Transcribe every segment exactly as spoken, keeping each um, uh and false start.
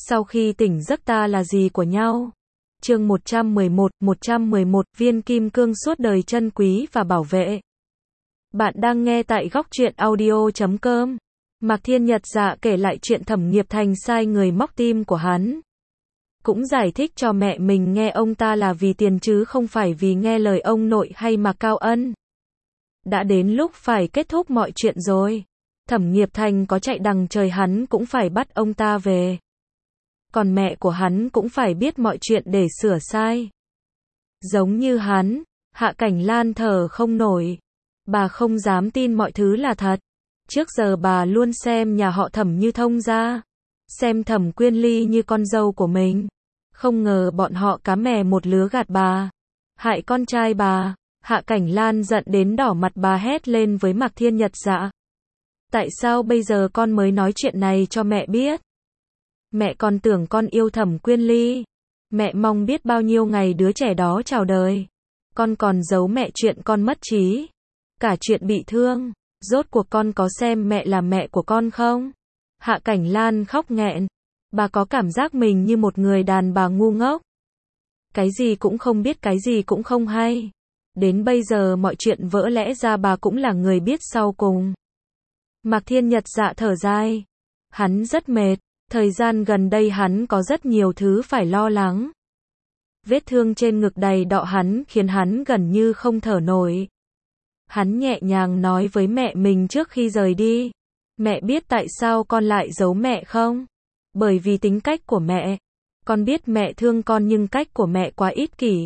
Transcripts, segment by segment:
Sau khi tỉnh giấc ta là gì của nhau? Chương một trăm mười một, một trăm mười một, viên kim cương suốt đời trân quý và bảo vệ. Bạn đang nghe tại góc truyện audio chấm com. Mạc Thiên Nhật Dạ kể lại chuyện Thẩm Nghiệp Thành sai người móc tim của hắn. Cũng giải thích cho mẹ mình nghe ông ta là vì tiền chứ không phải vì nghe lời ông nội hay Mạc Cao Ân. Đã đến lúc phải kết thúc mọi chuyện rồi. Thẩm Nghiệp Thành có chạy đằng trời hắn cũng phải bắt ông ta về. Còn mẹ của hắn cũng phải biết mọi chuyện để sửa sai. Giống như hắn, Hạ Cảnh Lan thở không nổi. Bà không dám tin mọi thứ là thật. Trước giờ bà luôn xem nhà họ Thẩm như thông gia. Xem Thẩm Quyên Ly như con dâu của mình. Không ngờ bọn họ cá mè một lứa gạt bà. Hại con trai bà. Hạ Cảnh Lan giận đến đỏ mặt, bà hét lên với Mạc Thiên Nhật Dạ. Tại sao bây giờ con mới nói chuyện này cho mẹ biết? Mẹ còn tưởng con yêu Thẩm Quyên Ly. Mẹ mong biết bao nhiêu ngày đứa trẻ đó chào đời. Con còn giấu mẹ chuyện con mất trí. Cả chuyện bị thương. Rốt cuộc con có xem mẹ là mẹ của con không? Hạ Cảnh Lan khóc nghẹn. Bà có cảm giác mình như một người đàn bà ngu ngốc. Cái gì cũng không biết, cái gì cũng không hay. Đến bây giờ mọi chuyện vỡ lẽ ra bà cũng là người biết sau cùng. Mạc Thiên Nhật Dạ thở dài. Hắn rất mệt. Thời gian gần đây hắn có rất nhiều thứ phải lo lắng. Vết thương trên ngực đầy đọ hắn khiến hắn gần như không thở nổi. Hắn nhẹ nhàng nói với mẹ mình trước khi rời đi. Mẹ biết tại sao con lại giấu mẹ không? Bởi vì tính cách của mẹ. Con biết mẹ thương con nhưng cách của mẹ quá ích kỷ.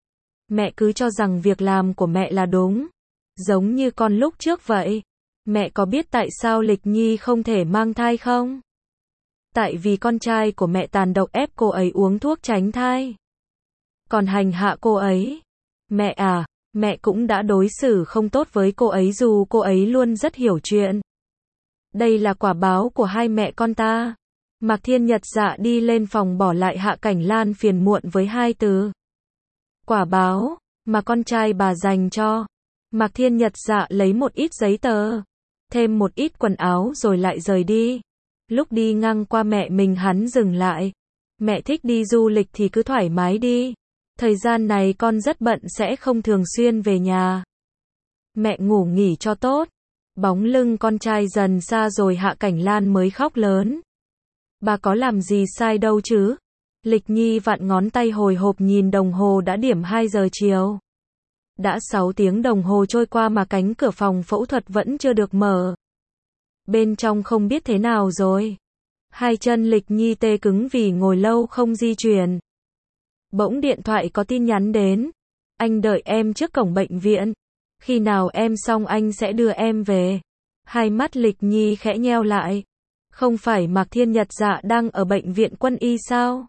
Mẹ cứ cho rằng việc làm của mẹ là đúng. Giống như con lúc trước vậy. Mẹ có biết tại sao Lịch Nhi không thể mang thai không? Tại vì con trai của mẹ tàn độc ép cô ấy uống thuốc tránh thai. Còn hành hạ cô ấy. Mẹ à, mẹ cũng đã đối xử không tốt với cô ấy dù cô ấy luôn rất hiểu chuyện. Đây là quả báo của hai mẹ con ta. Mạc Thiên Nhật Dạ đi lên phòng bỏ lại Hạ Cảnh Lan phiền muộn với hai từ. Quả báo, mà con trai bà dành cho. Mạc Thiên Nhật Dạ lấy một ít giấy tờ. Thêm một ít quần áo rồi lại rời đi. Lúc đi ngang qua mẹ mình hắn dừng lại. Mẹ thích đi du lịch thì cứ thoải mái đi. Thời gian này con rất bận sẽ không thường xuyên về nhà. Mẹ ngủ nghỉ cho tốt. Bóng lưng con trai dần xa rồi Hạ Cảnh Lan mới khóc lớn. Bà có làm gì sai đâu chứ? Lịch Nhi vặn ngón tay hồi hộp nhìn đồng hồ đã điểm hai giờ chiều. Đã sáu tiếng đồng hồ trôi qua mà cánh cửa phòng phẫu thuật vẫn chưa được mở. Bên trong không biết thế nào rồi. Hai chân Lịch Nhi tê cứng vì ngồi lâu không di chuyển. Bỗng điện thoại có tin nhắn đến. Anh đợi em trước cổng bệnh viện. Khi nào em xong anh sẽ đưa em về. Hai mắt Lịch Nhi khẽ nheo lại. Không phải Mạc Thiên Nhật Dạ đang ở bệnh viện quân y sao?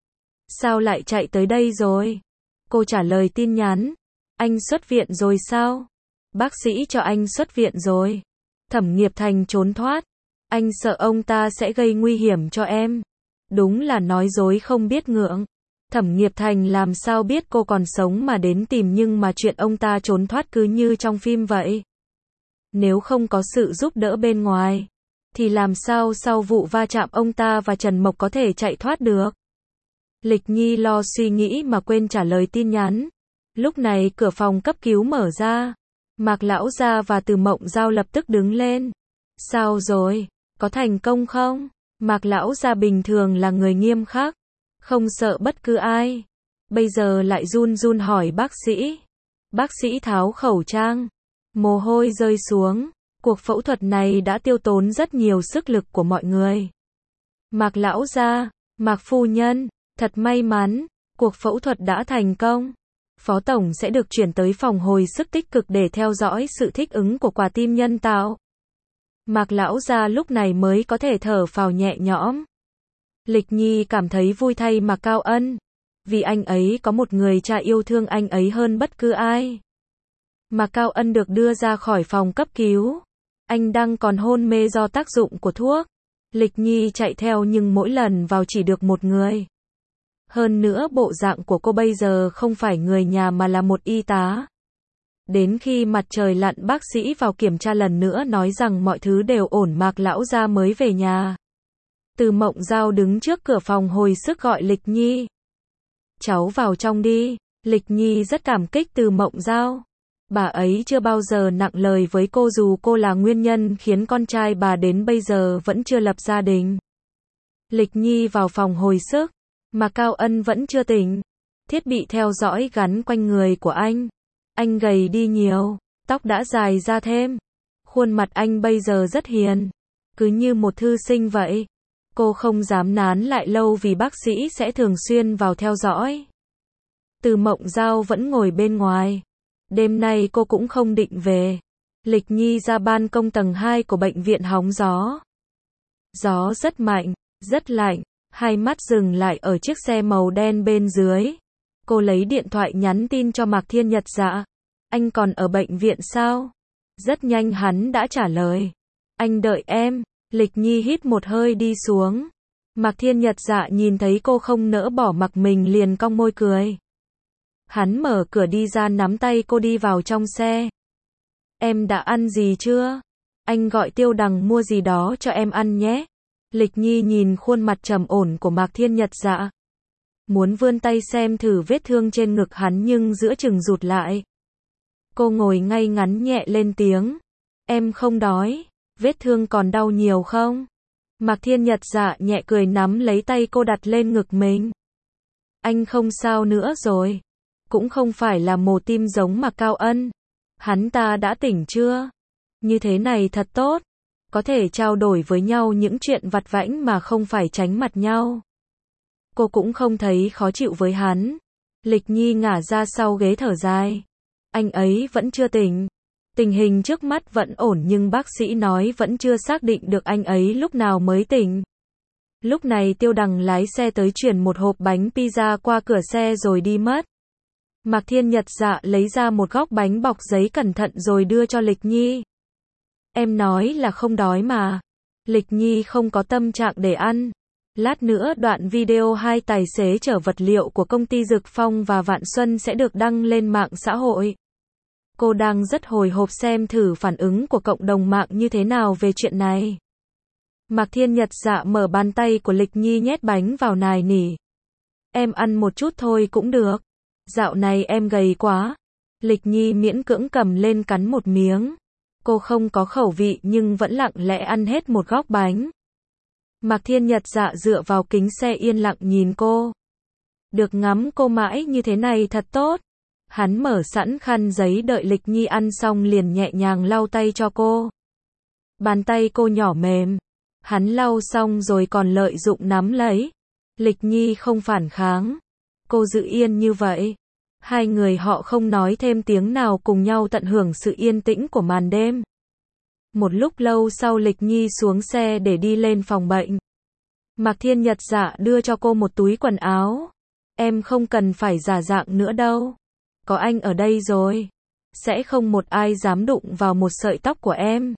Sao lại chạy tới đây rồi? Cô trả lời tin nhắn. Anh xuất viện rồi sao? Bác sĩ cho anh xuất viện rồi. Thẩm Nghiệp Thành trốn thoát. Anh sợ ông ta sẽ gây nguy hiểm cho em. Đúng là nói dối không biết ngượng. Thẩm Nghiệp Thành làm sao biết cô còn sống mà đến tìm, nhưng mà chuyện ông ta trốn thoát cứ như trong phim vậy. Nếu không có sự giúp đỡ bên ngoài, thì làm sao sau vụ va chạm ông ta và Trần Mộc có thể chạy thoát được? Lịch Nhi lo suy nghĩ mà quên trả lời tin nhắn. Lúc này cửa phòng cấp cứu mở ra. Mạc Lão Gia và Từ Mộng Giao lập tức đứng lên. Sao rồi? Có thành công không? Mạc Lão Gia bình thường là người nghiêm khắc, không sợ bất cứ ai. Bây giờ lại run run hỏi bác sĩ. Bác sĩ tháo khẩu trang. Mồ hôi rơi xuống. Cuộc phẫu thuật này đã tiêu tốn rất nhiều sức lực của mọi người. Mạc Lão Gia, Mạc Phu Nhân, thật may mắn. Cuộc phẫu thuật đã thành công. Phó Tổng sẽ được chuyển tới phòng hồi sức tích cực để theo dõi sự thích ứng của quả tim nhân tạo. Mạc Lão Gia lúc này mới có thể thở phào nhẹ nhõm. Lịch Nhi cảm thấy vui thay Mạc Cao Ân. Vì anh ấy có một người cha yêu thương anh ấy hơn bất cứ ai. Mạc Cao Ân được đưa ra khỏi phòng cấp cứu. Anh đang còn hôn mê do tác dụng của thuốc. Lịch Nhi chạy theo nhưng mỗi lần vào chỉ được một người. Hơn nữa bộ dạng của cô bây giờ không phải người nhà mà là một y tá. Đến khi mặt trời lặn bác sĩ vào kiểm tra lần nữa nói rằng mọi thứ đều ổn, Mạc Lão Gia mới về nhà. Từ Mộng Giao đứng trước cửa phòng hồi sức gọi Lịch Nhi. Cháu vào trong đi. Lịch Nhi rất cảm kích Từ Mộng Giao. Bà ấy chưa bao giờ nặng lời với cô dù cô là nguyên nhân khiến con trai bà đến bây giờ vẫn chưa lập gia đình. Lịch Nhi vào phòng hồi sức, mà Cao Ân vẫn chưa tỉnh. Thiết bị theo dõi gắn quanh người của anh. Anh gầy đi nhiều, tóc đã dài ra thêm. Khuôn mặt anh bây giờ rất hiền, cứ như một thư sinh vậy. Cô không dám nán lại lâu vì bác sĩ sẽ thường xuyên vào theo dõi. Từ Mộng Giao vẫn ngồi bên ngoài. Đêm nay cô cũng không định về. Lịch Nhi ra ban công tầng hai của bệnh viện hóng gió. Gió rất mạnh, rất lạnh. Hai mắt dừng lại ở chiếc xe màu đen bên dưới. Cô lấy điện thoại nhắn tin cho Mạc Thiên Nhật Dạ. Anh còn ở bệnh viện sao? Rất nhanh hắn đã trả lời. Anh đợi em. Lịch Nhi hít một hơi đi xuống. Mạc Thiên Nhật Dạ nhìn thấy cô không nỡ bỏ mặc mình liền cong môi cười. Hắn mở cửa đi ra nắm tay cô đi vào trong xe. Em đã ăn gì chưa? Anh gọi Tiêu Đằng mua gì đó cho em ăn nhé. Lịch Nhi nhìn khuôn mặt trầm ổn của Mạc Thiên Nhật Dạ. Muốn vươn tay xem thử vết thương trên ngực hắn nhưng giữa chừng rụt lại. Cô ngồi ngay ngắn nhẹ lên tiếng. Em không đói. Vết thương còn đau nhiều không? Mạc Thiên Nhật Dạ nhẹ cười nắm lấy tay cô đặt lên ngực mình. Anh không sao nữa rồi. Cũng không phải là mồ tim giống Mạc Cao Ân. Hắn ta đã tỉnh chưa? Như thế này thật tốt. Có thể trao đổi với nhau những chuyện vặt vãnh mà không phải tránh mặt nhau. Cô cũng không thấy khó chịu với hắn. Lịch Nhi ngả ra sau ghế thở dài. Anh ấy vẫn chưa tỉnh. Tình hình trước mắt vẫn ổn nhưng bác sĩ nói vẫn chưa xác định được anh ấy lúc nào mới tỉnh. Lúc này Tiêu Đằng lái xe tới chuyển một hộp bánh pizza qua cửa xe rồi đi mất. Mạc Thiên Nhật Dạ lấy ra một góc bánh bọc giấy cẩn thận rồi đưa cho Lịch Nhi. Em nói là không đói mà. Lịch Nhi không có tâm trạng để ăn. Lát nữa đoạn video hai tài xế chở vật liệu của công ty Dực Phong và Vạn Xuân sẽ được đăng lên mạng xã hội. Cô đang rất hồi hộp xem thử phản ứng của cộng đồng mạng như thế nào về chuyện này. Mạc Thiên Nhật Dạ mở bàn tay của Lịch Nhi nhét bánh vào nài nỉ. Em ăn một chút thôi cũng được. Dạo này em gầy quá. Lịch Nhi miễn cưỡng cầm lên cắn một miếng. Cô không có khẩu vị nhưng vẫn lặng lẽ ăn hết một góc bánh. Mạc Thiên Nhật Dạ dựa vào kính xe yên lặng nhìn cô. Được ngắm cô mãi như thế này thật tốt. Hắn mở sẵn khăn giấy đợi Lịch Nhi ăn xong liền nhẹ nhàng lau tay cho cô. Bàn tay cô nhỏ mềm. Hắn lau xong rồi còn lợi dụng nắm lấy. Lịch Nhi không phản kháng. Cô giữ yên như vậy. Hai người họ không nói thêm tiếng nào cùng nhau tận hưởng sự yên tĩnh của màn đêm. Một lúc lâu sau Lịch Nhi xuống xe để đi lên phòng bệnh. Mạc Thiên Nhật Dạ đưa cho cô một túi quần áo. Em không cần phải giả dạng nữa đâu. Có anh ở đây rồi. Sẽ không một ai dám đụng vào một sợi tóc của em.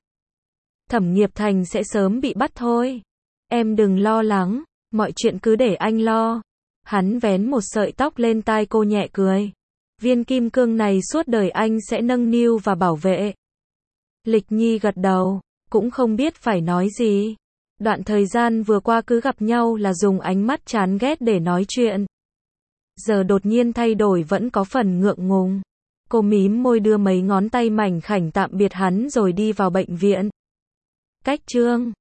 Thẩm Nghiệp Thành sẽ sớm bị bắt thôi. Em đừng lo lắng. Mọi chuyện cứ để anh lo. Hắn vén một sợi tóc lên tai cô nhẹ cười. Viên kim cương này suốt đời anh sẽ nâng niu và bảo vệ. Lịch Nhi gật đầu, cũng không biết phải nói gì. Đoạn thời gian vừa qua cứ gặp nhau là dùng ánh mắt chán ghét để nói chuyện. Giờ đột nhiên thay đổi vẫn có phần ngượng ngùng. Cô mím môi đưa mấy ngón tay mảnh khảnh tạm biệt hắn rồi đi vào bệnh viện. Cách chương